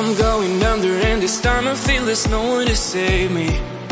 I'm going under and this time I feel there's no one to save me.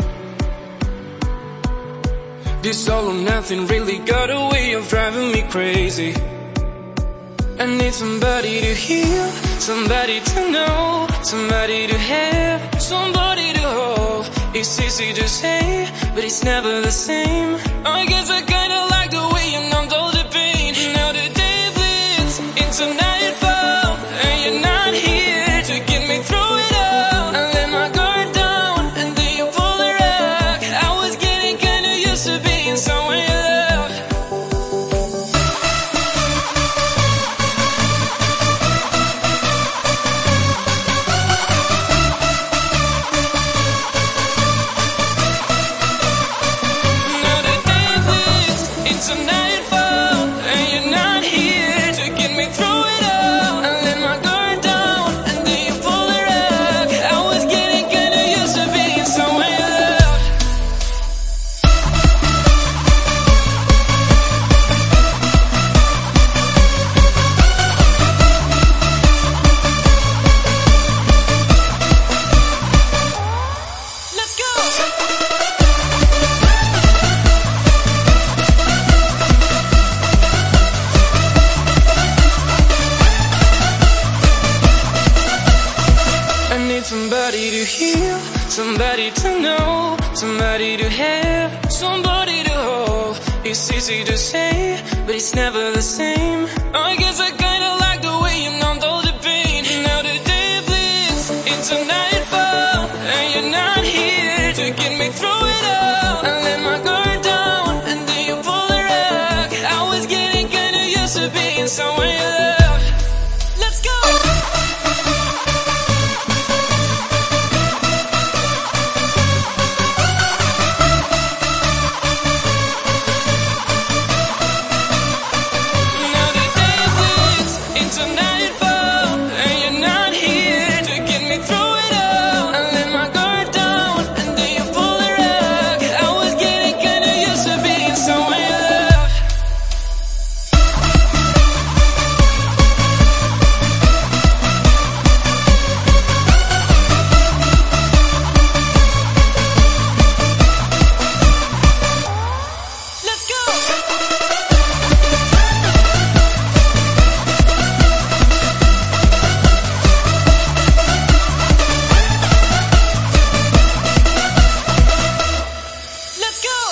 This all or nothing really got a way of driving me crazy. I need somebody to heal, somebody to know, somebody to have, somebody to hold. It's easy to say, but it's never the same. I guess I kinda like the way you numbed all the pain. Now the day bleeds into nightfall, and you're not here to get me through it all. I let my guard down, and then you pull the rug. I was getting kinda used to being someone you loved. Now the day bleeds into nightfall, and you're not here to get me through it all. I let my guard down, and then you pull the rug. I was getting kinda used to being someone you loved. Let's go! I need somebody to heal, somebody to know, somebody to have, somebody to hold. It's easy to say, but it's never the same. I guess I kinda like the way you numbed all the pain. Now the day bleeds into nightfall, and you're not here to get me through it all. I let my guard down, and then you pull the rug. I was getting kinda used to being someone you loved. Let's go! Now the day bleeds into nightfall, and you're not here to get me through it all. I let my guard down, and then you pull the rug. I was getting kinda used to being someone you loved. Let's go! Let's go!